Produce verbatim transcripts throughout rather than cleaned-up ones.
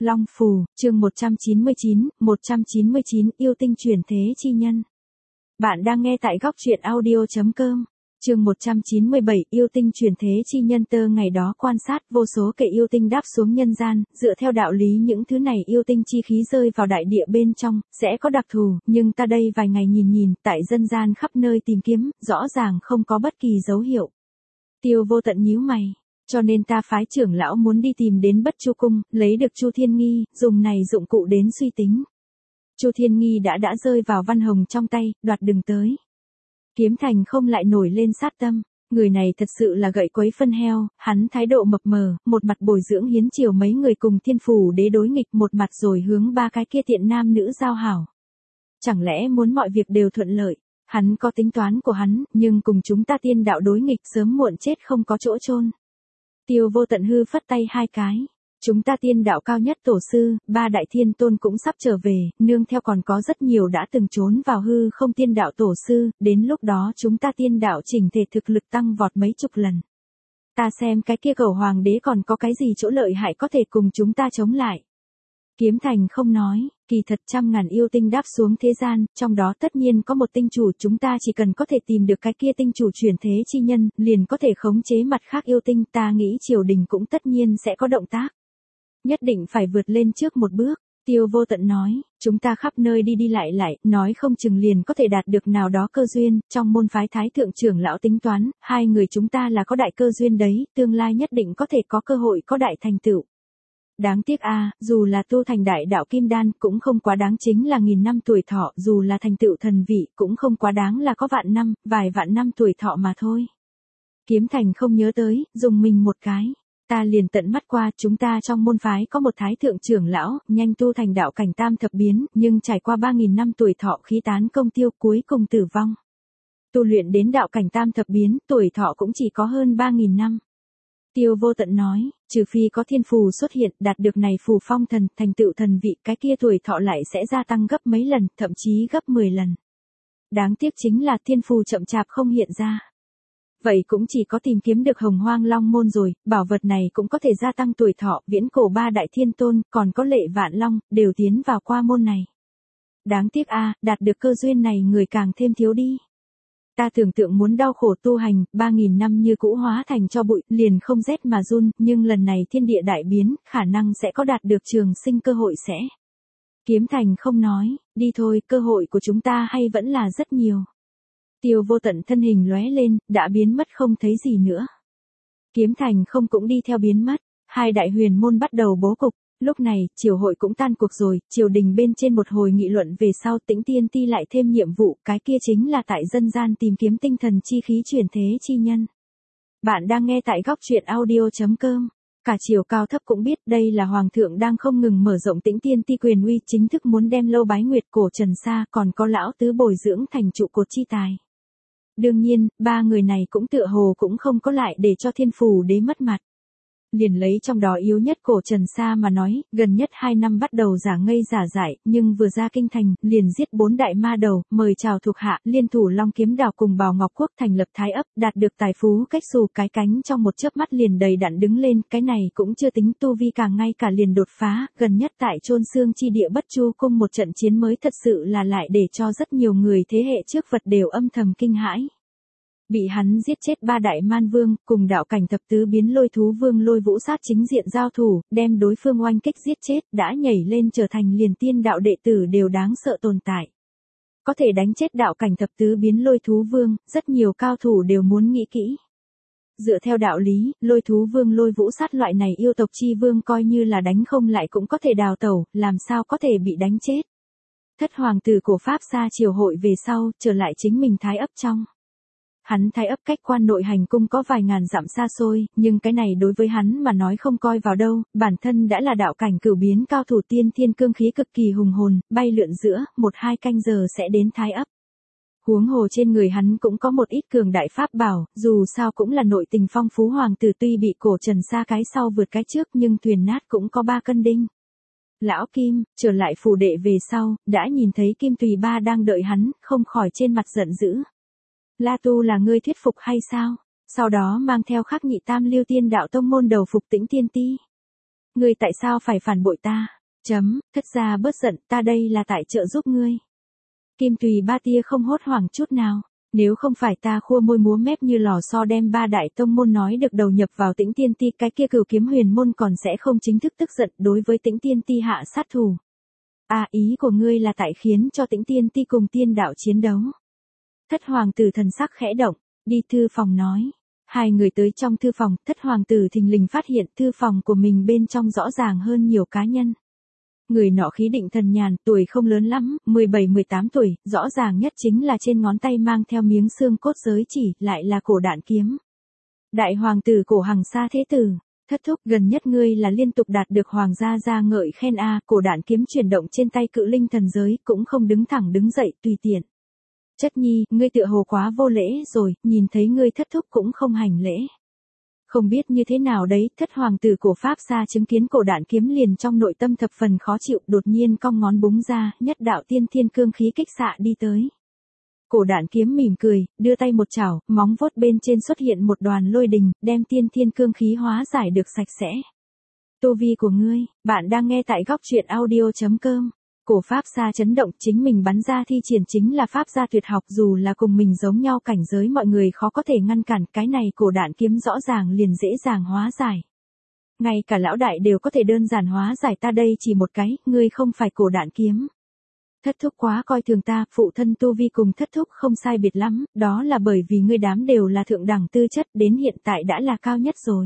Long Phù, chương một trăm chín mươi chín, một trăm chín mươi chín yêu tinh chuyển thế chi nhân. Bạn đang nghe tại góc truyện audio chấm com. Chương một trăm chín mươi bảy yêu tinh chuyển thế chi nhân. Tơ ngày đó quan sát vô số kẻ yêu tinh đáp xuống nhân gian, dựa theo đạo lý những thứ này yêu tinh chi khí rơi vào đại địa bên trong, sẽ có đặc thù, nhưng ta đây vài ngày nhìn nhìn, tại dân gian khắp nơi tìm kiếm, rõ ràng không có bất kỳ dấu hiệu. Tiêu Vô Tận nhíu mày. Cho nên ta phái trưởng lão muốn đi tìm đến Bất Chu Cung, lấy được Chu Thiên Nghi, dùng này dụng cụ đến suy tính. Chu Thiên Nghi đã đã rơi vào Văn Hồng trong tay, đoạt đừng tới. Kiếm Thành không lại nổi lên sát tâm, người này thật sự là gậy quấy phân heo, hắn thái độ mập mờ, một mặt bồi dưỡng hiến triều mấy người cùng Thiên Phủ Đế đối nghịch, một mặt rồi hướng ba cái kia tiện nam nữ giao hảo. Chẳng lẽ muốn mọi việc đều thuận lợi? Hắn có tính toán của hắn, nhưng cùng chúng ta tiên đạo đối nghịch sớm muộn chết không có chỗ chôn. Tiêu Vô Tận hư phất tay hai cái. Chúng ta tiên đạo cao nhất tổ sư, ba đại thiên tôn cũng sắp trở về, nương theo còn có rất nhiều đã từng trốn vào hư không tiên đạo tổ sư, đến lúc đó chúng ta tiên đạo chỉnh thể thực lực tăng vọt mấy chục lần. Ta xem cái kia cầu hoàng đế còn có cái gì chỗ lợi hại có thể cùng chúng ta chống lại. Kiếm Thành không nói, kỳ thật trăm ngàn yêu tinh đáp xuống thế gian, trong đó tất nhiên có một tinh chủ, chúng ta chỉ cần có thể tìm được cái kia tinh chủ chuyển thế chi nhân, liền có thể khống chế mặt khác yêu tinh, ta nghĩ triều đình cũng tất nhiên sẽ có động tác. Nhất định phải vượt lên trước một bước, Tiêu Vô Tận nói, chúng ta khắp nơi đi đi lại lại, nói không chừng liền có thể đạt được nào đó cơ duyên, trong môn phái thái thượng trưởng lão tính toán, hai người chúng ta là có đại cơ duyên đấy, tương lai nhất định có thể có cơ hội có đại thành tựu. Đáng tiếc a, à, dù là tu thành đại đạo kim đan cũng không quá đáng chính là nghìn năm tuổi thọ, dù là thành tựu thần vị cũng không quá đáng là có vạn năm, vài vạn năm tuổi thọ mà thôi. Kiếm Thành không nhớ tới, dùng mình một cái. Ta liền tận mắt qua, chúng ta trong môn phái có một thái thượng trưởng lão, nhanh tu thành đạo cảnh tam thập biến, nhưng trải qua ba nghìn năm tuổi thọ khí tán công tiêu cuối cùng tử vong. Tu luyện đến đạo cảnh tam thập biến, tuổi thọ cũng chỉ có hơn ba nghìn năm. Tiêu Vô Tận nói, trừ phi có thiên phù xuất hiện, đạt được này phù phong thần, thành tựu thần vị, cái kia tuổi thọ lại sẽ gia tăng gấp mấy lần, thậm chí gấp mười lần. Đáng tiếc chính là thiên phù chậm chạp không hiện ra. Vậy cũng chỉ có tìm kiếm được Hồng Hoang Long Môn rồi, bảo vật này cũng có thể gia tăng tuổi thọ, viễn cổ ba đại thiên tôn, còn có Lệ Vạn Long, đều tiến vào qua môn này. Đáng tiếc a, à, đạt được cơ duyên này người càng thêm thiếu đi. Ta tưởng tượng muốn đau khổ tu hành, ba nghìn năm như cũ hóa thành cho bụi, liền không rét mà run, nhưng lần này thiên địa đại biến, khả năng sẽ có đạt được trường sinh cơ hội sẽ. Kiếm Thành không nói, đi thôi, cơ hội của chúng ta hay vẫn là rất nhiều. Tiêu Vô Tận thân hình lóe lên, đã biến mất không thấy gì nữa. Kiếm Thành không cũng đi theo biến mất, hai đại huyền môn bắt đầu bố cục. Lúc này, triều hội cũng tan cuộc rồi, triều đình bên trên một hồi nghị luận về sau Tĩnh Tiên Ti lại thêm nhiệm vụ, cái kia chính là tại dân gian tìm kiếm tinh thần chi khí chuyển thế chi nhân. Bạn đang nghe tại góc truyện audio chấm com. Cả triều cao thấp cũng biết đây là hoàng thượng đang không ngừng mở rộng Tĩnh Tiên Ti quyền uy, chính thức muốn đem Lâu Bái Nguyệt, Cổ Trần Sa còn có lão tứ bồi dưỡng thành trụ cột chi tài. Đương nhiên, ba người này cũng tựa hồ cũng không có lại để cho Thiên Phủ Đế mất mặt. Liền lấy trong đó yếu nhất Cổ Trần Sa mà nói, gần nhất hai năm bắt đầu giả ngây giả dại, nhưng vừa ra kinh thành, liền giết bốn đại ma đầu, mời chào thuộc hạ, liên thủ Long Kiếm Đảo cùng Bào Ngọc Quốc thành lập thái ấp, đạt được tài phú cách xù cái cánh trong một chớp mắt liền đầy đặn đứng lên, cái này cũng chưa tính tu vi càng ngay cả liền đột phá, gần nhất tại chôn xương chi địa Bất Chu Cung một trận chiến mới thật sự là lại để cho rất nhiều người thế hệ trước vật đều âm thầm kinh hãi. Bị hắn giết chết ba đại man vương, cùng đạo cảnh thập tứ biến Lôi Thú Vương Lôi Vũ Sát chính diện giao thủ, đem đối phương oanh kích giết chết, đã nhảy lên trở thành liền tiên đạo đệ tử đều đáng sợ tồn tại. Có thể đánh chết đạo cảnh thập tứ biến Lôi Thú Vương, rất nhiều cao thủ đều muốn nghĩ kỹ. Dựa theo đạo lý, Lôi Thú Vương Lôi Vũ Sát loại này yêu tộc chi vương coi như là đánh không lại cũng có thể đào tẩu, làm sao có thể bị đánh chết. Thất hoàng tử của Pháp xa triều hội về sau, trở lại chính mình thái ấp trong. Hắn thái ấp cách quan nội hành cung có vài ngàn dặm xa xôi, nhưng cái này đối với hắn mà nói không coi vào đâu, bản thân đã là đạo cảnh cửu biến cao thủ tiên thiên cương khí cực kỳ hùng hồn, bay lượn giữa, một hai canh giờ sẽ đến thái ấp. Huống hồ trên người hắn cũng có một ít cường đại pháp bảo, dù sao cũng là nội tình phong phú hoàng tử tuy bị Cổ Trần Sa cái sau vượt cái trước nhưng thuyền nát cũng có ba cân đinh. Lão Kim, trở lại phủ đệ về sau, đã nhìn thấy Kim Tùy Ba đang đợi hắn, không khỏi trên mặt giận dữ. La Tu là ngươi thuyết phục hay sao? Sau đó mang theo Khắc Nhị Tam Lưu Tiên Đạo tông môn đầu phục Tĩnh Tiên Ti. Ngươi tại sao phải phản bội ta? Chấm, thất gia bớt giận, ta đây là tại trợ giúp ngươi. Kim Tùy Ba tia không hốt hoảng chút nào. Nếu không phải ta khua môi múa mép như lò xo đem ba đại tông môn nói được đầu nhập vào Tĩnh Tiên Ti, cái kia Cửu Kiếm Huyền môn còn sẽ không chính thức tức giận đối với Tĩnh Tiên Ti hạ sát thủ. À, ý của ngươi là tại khiến cho Tĩnh Tiên Ti cùng tiên đạo chiến đấu. Thất hoàng tử thần sắc khẽ động, đi thư phòng nói. Hai người tới trong thư phòng, thất hoàng tử thình lình phát hiện thư phòng của mình bên trong rõ ràng hơn nhiều cá nhân. Người nọ khí định thần nhàn, tuổi không lớn lắm, mười bảy mười tám tuổi, rõ ràng nhất chính là trên ngón tay mang theo miếng xương cốt giới chỉ, lại là cổ đạn kiếm. Đại hoàng tử Cổ Hằng Sa thế tử, thất thúc, gần nhất ngươi là liên tục đạt được hoàng gia gia ngợi khen a. Cổ đạn kiếm chuyển động trên tay cự linh thần giới, cũng không đứng thẳng đứng dậy tùy tiện. Chất nhi, ngươi tựa hồ quá vô lễ rồi, nhìn thấy ngươi thất thúc cũng không hành lễ. Không biết như thế nào đấy, thất hoàng tử Cổ Pháp Sa chứng kiến cổ đạn kiếm liền trong nội tâm thập phần khó chịu, đột nhiên cong ngón búng ra, nhất đạo tiên thiên cương khí kích xạ đi tới. Cổ đạn kiếm mỉm cười, đưa tay một chảo, móng vuốt bên trên xuất hiện một đoàn lôi đình, đem tiên thiên cương khí hóa giải được sạch sẽ. Tu vi của ngươi, bạn đang nghe tại góc truyện audio chấm com. Cổ Pháp Sa chấn động, chính mình bắn ra thi triển chính là pháp gia tuyệt học, dù là cùng mình giống nhau cảnh giới mọi người khó có thể ngăn cản, cái này cổ đạn kiếm rõ ràng liền dễ dàng hóa giải. Ngay cả lão đại đều có thể đơn giản hóa giải, ta đây chỉ một cái, ngươi không phải cổ đạn kiếm. Thất thúc quá coi thường ta, phụ thân tu vi cùng thất thúc không sai biệt lắm, đó là bởi vì ngươi đám đều là thượng đẳng tư chất, đến hiện tại đã là cao nhất rồi.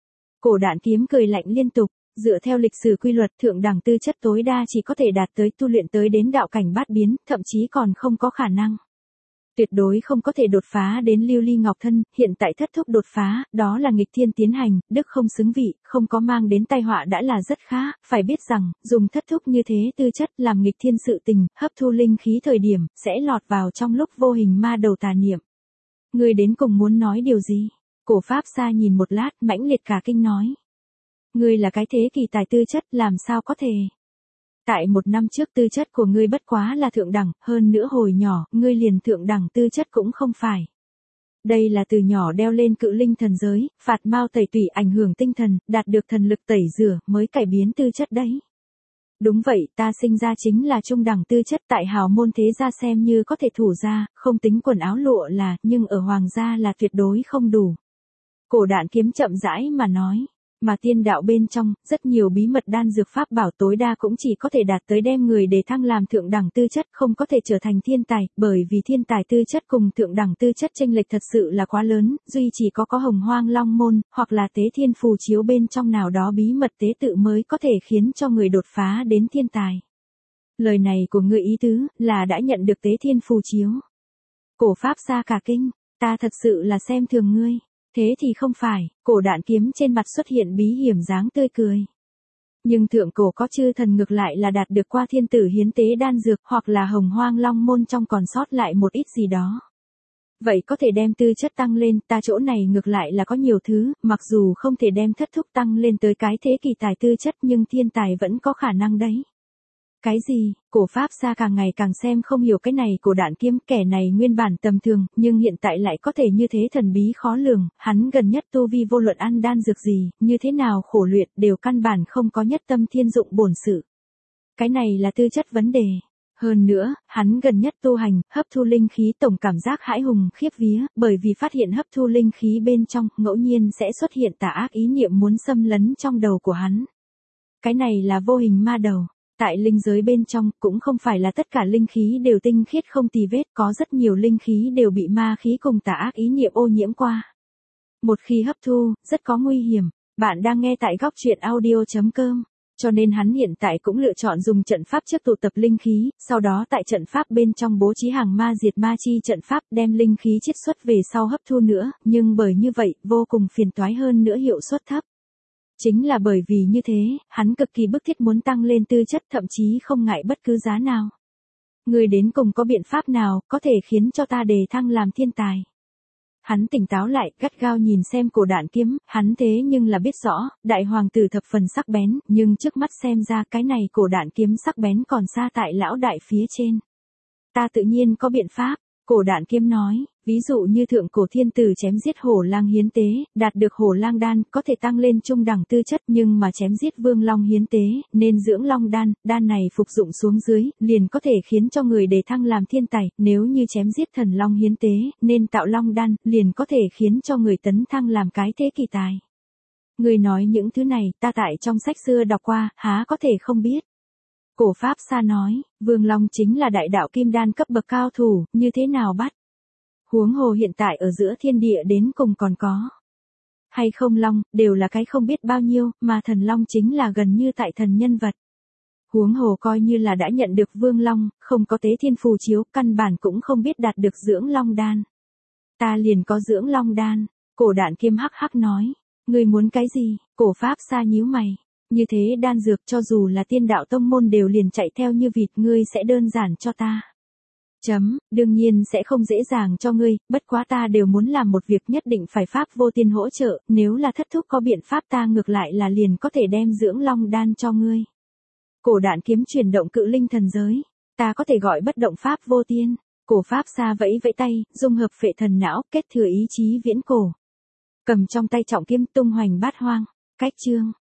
Cổ đạn kiếm cười lạnh liên tục. Dựa theo lịch sử quy luật, thượng đẳng tư chất tối đa chỉ có thể đạt tới tu luyện tới đến đạo cảnh bát biến, thậm chí còn không có khả năng. Tuyệt đối không có thể đột phá đến lưu ly ngọc thân, hiện tại thất thúc đột phá, đó là nghịch thiên tiến hành, đức không xứng vị, không có mang đến tai họa đã là rất khá, phải biết rằng, dùng thất thúc như thế tư chất làm nghịch thiên sự tình, hấp thu linh khí thời điểm, sẽ lọt vào trong lúc vô hình ma đầu tà niệm. Ngươi đến cùng muốn nói điều gì? Cổ Pháp Sa nhìn một lát, mãnh liệt cả kinh nói. Ngươi là cái thế kỳ tài tư chất, làm sao có thể? Tại một năm trước tư chất của ngươi bất quá là thượng đẳng, hơn nữa hồi nhỏ, ngươi liền thượng đẳng tư chất cũng không phải. Đây là từ nhỏ đeo lên cự linh thần giới, phạt mao tẩy tủy ảnh hưởng tinh thần, đạt được thần lực tẩy rửa, mới cải biến tư chất đấy. Đúng vậy, ta sinh ra chính là trung đẳng tư chất, tại hào môn thế gia xem như có thể thủ ra, không tính quần áo lụa là, nhưng ở hoàng gia là tuyệt đối không đủ. Cổ đạn kiếm chậm rãi mà nói. Mà tiên đạo bên trong, rất nhiều bí mật đan dược pháp bảo tối đa cũng chỉ có thể đạt tới đem người để thăng làm thượng đẳng tư chất, không có thể trở thành thiên tài, bởi vì thiên tài tư chất cùng thượng đẳng tư chất chênh lệch thật sự là quá lớn, duy chỉ có có Hồng Hoang Long Môn, hoặc là Tế Thiên Phù Chiếu bên trong nào đó bí mật tế tự mới có thể khiến cho người đột phá đến thiên tài. Lời này của ngươi ý tứ, là đã nhận được Tế Thiên Phù Chiếu. Cổ Pháp Sa cả kinh, ta thật sự là xem thường ngươi. Thế thì không phải, cổ đạn kiếm trên mặt xuất hiện bí hiểm dáng tươi cười. Nhưng thượng cổ có chư thần ngược lại là đạt được qua thiên tử hiến tế đan dược, hoặc là Hồng Hoang Long Môn trong còn sót lại một ít gì đó. Vậy có thể đem tư chất tăng lên, ta chỗ này ngược lại là có nhiều thứ, mặc dù không thể đem thất thúc tăng lên tới cái thế kỳ tài tư chất nhưng thiên tài vẫn có khả năng đấy. Cái gì? Cổ Pháp Sa càng ngày càng xem không hiểu cái này cổ đạn kiếm, kẻ này nguyên bản tầm thường, nhưng hiện tại lại có thể như thế thần bí khó lường, hắn gần nhất tu vi vô luận ăn đan dược gì, như thế nào khổ luyện, đều căn bản không có nhất tâm thiên dụng bổn sự. Cái này là tư chất vấn đề. Hơn nữa, hắn gần nhất tu hành, hấp thu linh khí tổng cảm giác hãi hùng khiếp vía, bởi vì phát hiện hấp thu linh khí bên trong, ngẫu nhiên sẽ xuất hiện tà ác ý niệm muốn xâm lấn trong đầu của hắn. Cái này là vô hình ma đầu. Tại linh giới bên trong, cũng không phải là tất cả linh khí đều tinh khiết không tì vết, có rất nhiều linh khí đều bị ma khí cùng tà ác ý niệm ô nhiễm qua. Một khi hấp thu, rất có nguy hiểm. Bạn đang nghe tại góc truyện audio chấm com. Cho nên hắn hiện tại cũng lựa chọn dùng trận pháp trước tụ tập linh khí, sau đó tại trận pháp bên trong bố trí hàng ma diệt ma chi trận pháp đem linh khí chiết xuất về sau hấp thu nữa, nhưng bởi như vậy, vô cùng phiền toái hơn nữa hiệu suất thấp. Chính là bởi vì như thế, hắn cực kỳ bức thiết muốn tăng lên tư chất, thậm chí không ngại bất cứ giá nào. Người đến cùng có biện pháp nào, có thể khiến cho ta đề thăng làm thiên tài. Hắn tỉnh táo lại, gắt gao nhìn xem cổ đạn kiếm, hắn thế nhưng là biết rõ, đại hoàng tử thập phần sắc bén, nhưng trước mắt xem ra cái này cổ đạn kiếm sắc bén còn xa tại lão đại phía trên. Ta tự nhiên có biện pháp, cổ đạn kiếm nói, Ví dụ như thượng cổ thiên tử chém giết hổ lang hiến tế, đạt được hổ lang đan, có thể tăng lên trung đẳng tư chất, nhưng mà chém giết vương long hiến tế, nên dưỡng long đan, đan này phục dụng xuống dưới, liền có thể khiến cho người đề thăng làm thiên tài, nếu như chém giết thần long hiến tế, nên tạo long đan, liền có thể khiến cho người tấn thăng làm cái thế kỳ tài. Người nói những thứ này, ta tại trong sách xưa đọc qua, há có thể không biết. Cổ Pháp Sa nói, Vương Long chính là đại đạo kim đan cấp bậc cao thủ, như thế nào bắt? Huống hồ hiện tại ở giữa thiên địa đến cùng còn có hay không long, đều là cái không biết bao nhiêu, mà thần long chính là gần như tại thần nhân vật. Huống hồ coi như là đã nhận được Vương Long, không có tế thiên phù chiếu, căn bản cũng không biết đạt được dưỡng long đan. Ta liền có dưỡng long đan, Cổ Đạn Kiêm hắc hắc nói, ngươi muốn cái gì? Cổ Pháp Sa nhíu mày, như thế đan dược cho dù là tiên đạo tông môn đều liền chạy theo như vịt, ngươi sẽ đơn giản cho ta. Chấm, đương nhiên sẽ không dễ dàng cho ngươi, bất quá ta đều muốn làm một việc nhất định phải Pháp Vô Tiên hỗ trợ, nếu là thất thúc có biện pháp ta ngược lại là liền có thể đem dưỡng long đan cho ngươi. Cổ Đạn Kiếm chuyển động cự linh thần giới, ta có thể gọi bất động Pháp Vô Tiên. Cổ Pháp Sa vẫy vẫy tay, dung hợp phệ thần não, kết thừa ý chí viễn cổ. Cầm trong tay trọng kiếm tung hoành bát hoang, cách chương.